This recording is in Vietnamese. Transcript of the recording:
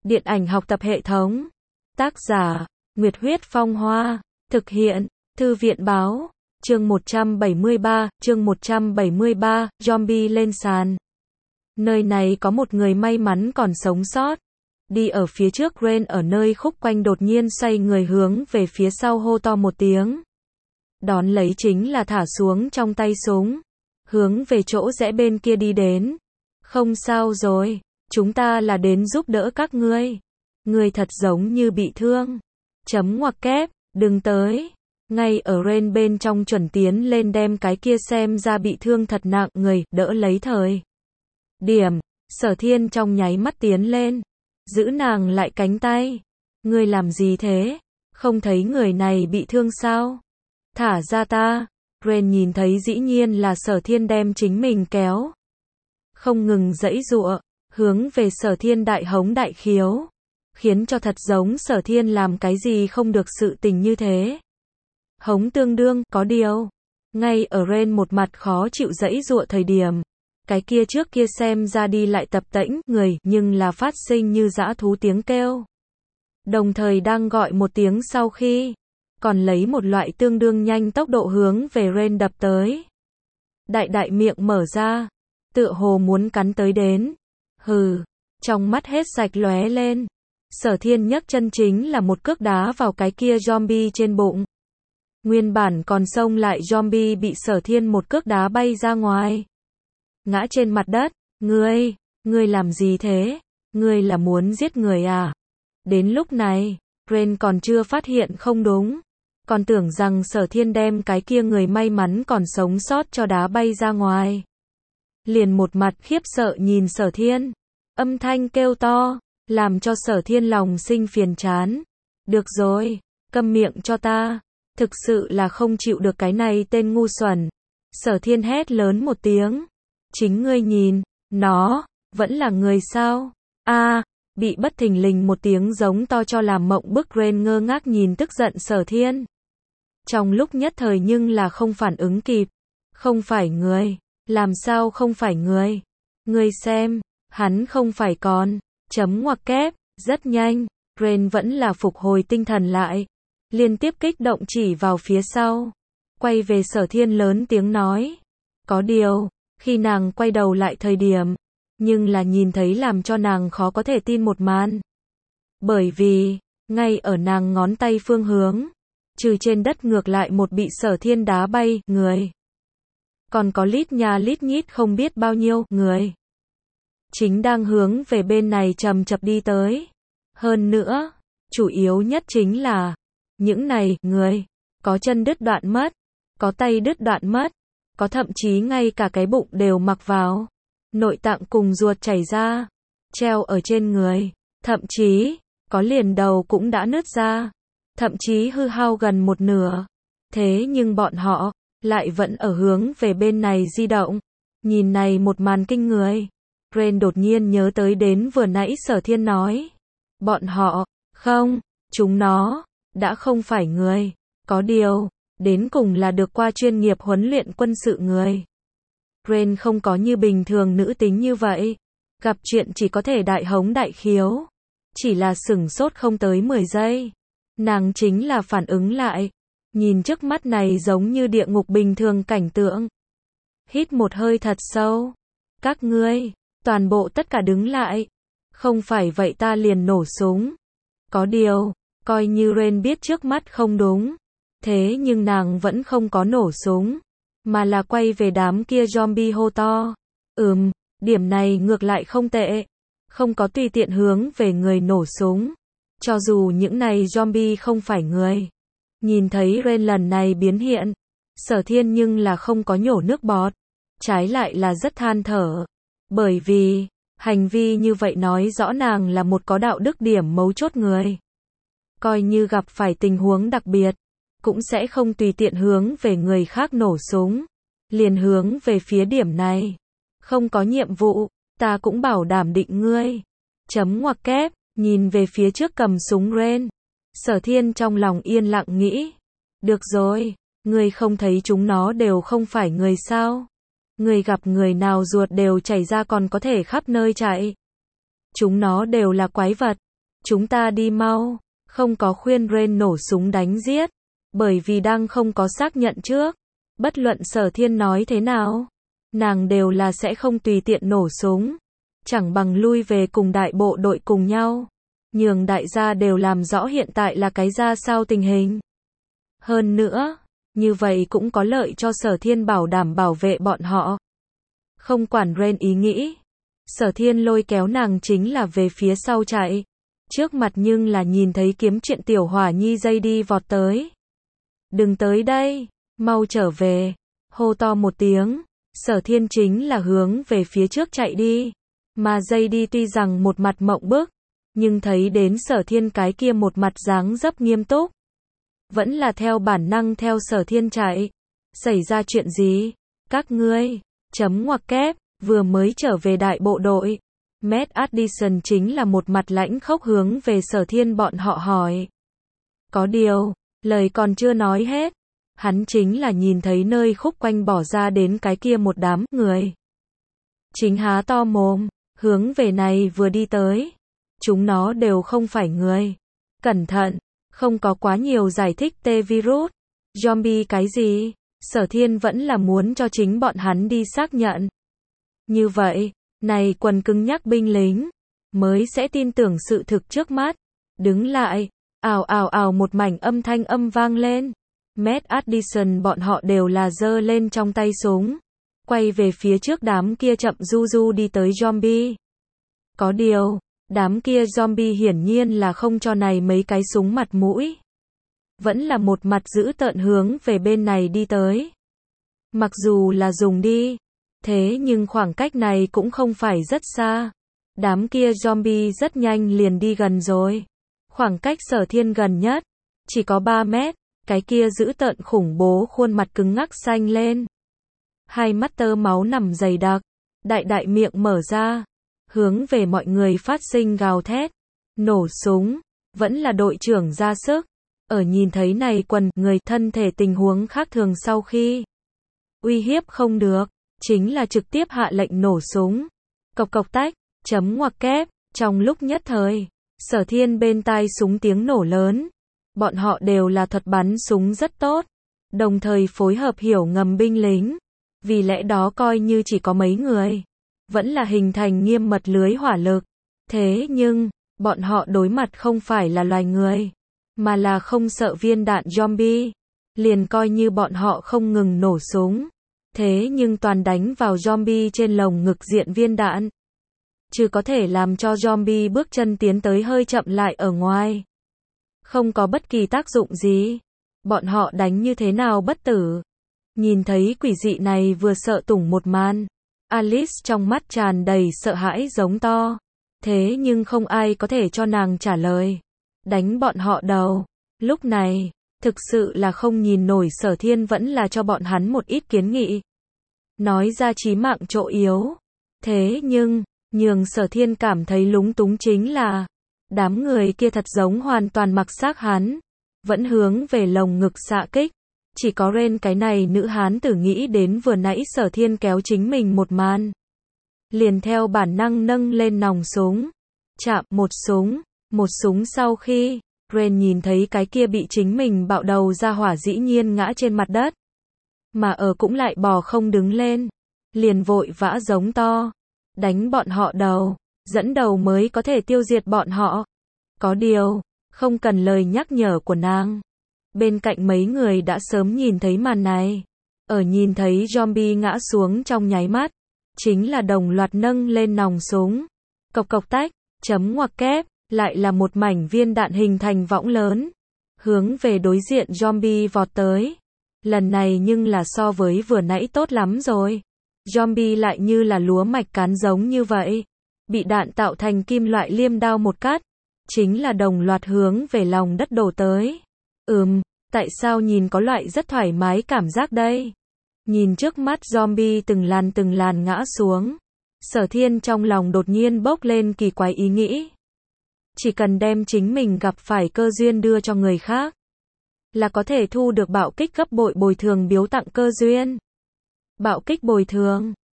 Điện ảnh học tập hệ thống. Tác giả, Nguyệt Huyết Phong Hoa. Thực hiện, Thư viện báo. Chương 173, zombie lên sàn. Nơi này có một người may mắn còn sống sót. Đi ở phía trước Ren ở nơi khúc quanh đột nhiên xoay người hướng về phía sau hô to một tiếng. Đón lấy chính là thả xuống trong tay súng. Hướng về chỗ rẽ bên kia đi đến. Không sao rồi, chúng ta là đến giúp đỡ các ngươi. Ngươi thật giống như bị thương. Chấm ngoặc kép, đừng tới. Ngay ở Ren bên trong chuẩn tiến lên đem cái kia xem ra bị thương thật nặng người, đỡ lấy thời. Điểm, Sở Thiên trong nháy mắt tiến lên. Giữ nàng lại cánh tay. Ngươi làm gì thế? Không thấy người này bị thương sao? Thả ra ta. Ren nhìn thấy dĩ nhiên là Sở Thiên đem chính mình kéo. Không ngừng giãy giụa, hướng về Sở Thiên đại hống đại khiếu. Khiến cho thật giống Sở Thiên làm cái gì không được sự tình như thế. Hống tương đương, có điều. Ngay ở Ren một mặt khó chịu giãy giụa thời điểm. Cái kia trước kia xem ra đi lại tập tễnh người, nhưng là phát sinh như dã thú tiếng kêu. Đồng thời đang gọi một tiếng sau khi, còn lấy một loại tương đương nhanh tốc độ hướng về Ren đập tới. Đại miệng mở ra, tựa hồ muốn cắn tới đến. Hừ, trong mắt hết sạch lóe lên. Sở Thiên nhấc chân chính là một cước đá vào cái kia zombie trên bụng. Nguyên bản còn xông lại zombie bị Sở Thiên một cước đá bay ra ngoài. Ngã trên mặt đất. Ngươi làm gì thế? Ngươi là muốn giết người à? Đến lúc này, Ren còn chưa phát hiện không đúng. Còn tưởng rằng Sở Thiên đem cái kia người may mắn còn sống sót cho đá bay ra ngoài. Liền một mặt khiếp sợ nhìn Sở Thiên. Âm thanh kêu to, làm cho Sở Thiên lòng sinh phiền chán. Được rồi, câm miệng cho ta. Thực sự là không chịu được cái này tên ngu xuẩn. Sở Thiên hét lớn một tiếng. Chính ngươi nhìn, nó, vẫn là người sao? Bị bất thình lình một tiếng giống to cho làm mộng bức Ren ngơ ngác nhìn tức giận Sở Thiên. Trong lúc nhất thời nhưng là không phản ứng kịp. Không phải người, làm sao không phải người? Ngươi xem, hắn không phải con, chấm ngoặc kép, rất nhanh, Ren vẫn là phục hồi tinh thần lại. Liên tiếp kích động chỉ vào phía sau. Quay về Sở Thiên lớn tiếng nói. Có điều, khi nàng quay đầu lại thời điểm, nhưng là nhìn thấy làm cho nàng khó có thể tin một màn. Bởi vì, ngay ở nàng ngón tay phương hướng, trừ trên đất ngược lại một bị Sở Thiên đá bay, người. Còn có lít nhà lít nhít không biết bao nhiêu, người. Chính đang hướng về bên này chậm chậm đi tới. Hơn nữa, chủ yếu nhất chính là, những này, người, có chân đứt đoạn mất, có tay đứt đoạn mất, có thậm chí ngay cả cái bụng đều mặc vào. Nội tạng cùng ruột chảy ra, treo ở trên người, thậm chí, có liền đầu cũng đã nứt ra, thậm chí hư hao gần một nửa. Thế nhưng bọn họ, lại vẫn ở hướng về bên này di động. Nhìn này một màn kinh người. Ren đột nhiên nhớ tới đến vừa nãy Sở Thiên nói. Bọn họ, không, chúng nó, đã không phải người. Có điều, đến cùng là được qua chuyên nghiệp huấn luyện quân sự người. Ren không có như bình thường nữ tính như vậy. Gặp chuyện chỉ có thể đại hống đại khiếu. Chỉ là sửng sốt không tới 10 giây. Nàng chính là phản ứng lại. Nhìn trước mắt này giống như địa ngục bình thường cảnh tượng. Hít một hơi thật sâu. Các ngươi, toàn bộ tất cả đứng lại. Không phải vậy ta liền nổ súng. Có điều, coi như Ren biết trước mắt không đúng. Thế nhưng nàng vẫn không có nổ súng. Mà là quay về đám kia zombie hô to. Điểm này ngược lại không tệ. Không có tùy tiện hướng về người nổ súng. Cho dù những này zombie không phải người. Nhìn thấy Ren lần này biến hiện. Sở Thiên nhưng là không có nhổ nước bọt. Trái lại là rất than thở. Bởi vì, hành vi như vậy nói rõ nàng là một có đạo đức điểm mấu chốt người. Coi như gặp phải tình huống đặc biệt. Cũng sẽ không tùy tiện hướng về người khác nổ súng. Liền hướng về phía điểm này. Không có nhiệm vụ, ta cũng bảo đảm định ngươi. Chấm ngoặc kép, nhìn về phía trước cầm súng Ren. Sở Thiên trong lòng yên lặng nghĩ. Được rồi, ngươi không thấy chúng nó đều không phải người sao? Ngươi gặp người nào ruột đều chảy ra còn có thể khắp nơi chạy. Chúng nó đều là quái vật. Chúng ta đi mau. Không có khuyên Ren nổ súng đánh giết. Bởi vì đang không có xác nhận trước. Bất luận Sở Thiên nói thế nào, nàng đều là sẽ không tùy tiện nổ súng. Chẳng bằng lui về cùng đại bộ đội cùng nhau. Nhường đại gia đều làm rõ hiện tại là cái ra sao tình hình. Hơn nữa, như vậy cũng có lợi cho Sở Thiên bảo đảm bảo vệ bọn họ. Không quản Ren ý nghĩ. Sở Thiên lôi kéo nàng chính là về phía sau chạy. Trước mặt nhưng là nhìn thấy kiếm chuyện tiểu hỏa nhi dây đi vọt tới. Đừng tới đây, mau trở về. Hô to một tiếng. Sở Thiên chính là hướng về phía trước chạy đi. Mà dây đi tuy rằng một mặt mộng bức, nhưng thấy đến Sở Thiên cái kia một mặt dáng dấp nghiêm túc. Vẫn là theo bản năng theo Sở Thiên chạy. Xảy ra chuyện gì? Các ngươi, chấm ngoặc kép, vừa mới trở về đại bộ đội. Matt Addison chính là một mặt lãnh khốc hướng về Sở Thiên bọn họ hỏi. Có điều, lời còn chưa nói hết. Hắn chính là nhìn thấy nơi khúc quanh bỏ ra đến cái kia một đám người. Chính há to mồm, hướng về này vừa đi tới. Chúng nó đều không phải người. Cẩn thận, không có quá nhiều giải thích T-virus, zombie cái gì. Sở Thiên vẫn là muốn cho chính bọn hắn đi xác nhận. Như vậy, này quần cứng nhắc binh lính, mới sẽ tin tưởng sự thực trước mắt. Đứng lại, ào ào ào một mảnh âm thanh âm vang lên. Matt Addison bọn họ đều là giơ lên trong tay súng. Quay về phía trước đám kia chậm du du đi tới zombie. Có điều, đám kia zombie hiển nhiên là không cho này mấy cái súng mặt mũi. Vẫn là một mặt giữ tợn hướng về bên này đi tới. Mặc dù là dùng đi, thế nhưng khoảng cách này cũng không phải rất xa. Đám kia zombie rất nhanh liền đi gần rồi. Khoảng cách Sở Thiên gần nhất, chỉ có 3 mét, cái kia giữ tợn khủng bố khuôn mặt cứng ngắc xanh lên. Hai mắt tơ máu nằm dày đặc, đại đại miệng mở ra, hướng về mọi người phát sinh gào thét, nổ súng, vẫn là đội trưởng ra sức. Ở nhìn thấy này quần người thân thể tình huống khác thường sau khi uy hiếp không được, chính là trực tiếp hạ lệnh nổ súng. Cộc cộc tách, chấm ngoặc kép, trong lúc nhất thời, Sở Thiên bên tai súng tiếng nổ lớn. Bọn họ đều là thuật bắn súng rất tốt, đồng thời phối hợp hiểu ngầm binh lính. Vì lẽ đó coi như chỉ có mấy người, vẫn là hình thành nghiêm mật lưới hỏa lực. Thế nhưng, bọn họ đối mặt không phải là loài người, mà là không sợ viên đạn zombie. Liền coi như bọn họ không ngừng nổ súng, thế nhưng toàn đánh vào zombie trên lồng ngực diện viên đạn. Chứ có thể làm cho zombie bước chân tiến tới hơi chậm lại ở ngoài. Không có bất kỳ tác dụng gì. Bọn họ đánh như thế nào bất tử. Nhìn thấy quỷ dị này vừa sợ tủng một màn. Alice trong mắt tràn đầy sợ hãi giống to. Thế nhưng không ai có thể cho nàng trả lời. Đánh bọn họ đầu. Lúc này, thực sự là không nhìn nổi Sở Thiên vẫn là cho bọn hắn một ít kiến nghị. Nói ra chí mạng chỗ yếu. Thế nhưng, nhường Sở Thiên cảm thấy lúng túng chính là đám người kia thật giống hoàn toàn mặc xác hắn. Vẫn hướng về lồng ngực xạ kích. Chỉ có Ren cái này nữ hán tử nghĩ đến vừa nãy Sở Thiên kéo chính mình một màn. Liền theo bản năng nâng lên nòng súng. Chạm một súng sau khi Ren nhìn thấy cái kia bị chính mình bạo đầu ra hỏa dĩ nhiên ngã trên mặt đất. Mà ở cũng lại bò không đứng lên. Liền vội vã giống to. Đánh bọn họ đầu. Dẫn đầu mới có thể tiêu diệt bọn họ. Có điều, không cần lời nhắc nhở của nàng. Bên cạnh mấy người đã sớm nhìn thấy màn này. Ở nhìn thấy zombie ngã xuống trong nháy mắt. Chính là đồng loạt nâng lên nòng súng. Cộc cộc tách, chấm ngoặc kép, lại là một mảnh viên đạn hình thành võng lớn. Hướng về đối diện zombie vọt tới. Lần này nhưng là so với vừa nãy tốt lắm rồi. Zombie lại như là lúa mạch cán giống như vậy. Bị đạn tạo thành kim loại liêm đao một cắt. Chính là đồng loạt hướng về lòng đất đổ tới. Tại sao nhìn có loại rất thoải mái cảm giác đây? Nhìn trước mắt zombie từng làn ngã xuống. Sở Thiên trong lòng đột nhiên bốc lên kỳ quái ý nghĩ. Chỉ cần đem chính mình gặp phải cơ duyên đưa cho người khác, là có thể thu được bạo kích gấp bội bồi thường biếu tặng cơ duyên. Bạo kích bồi thường,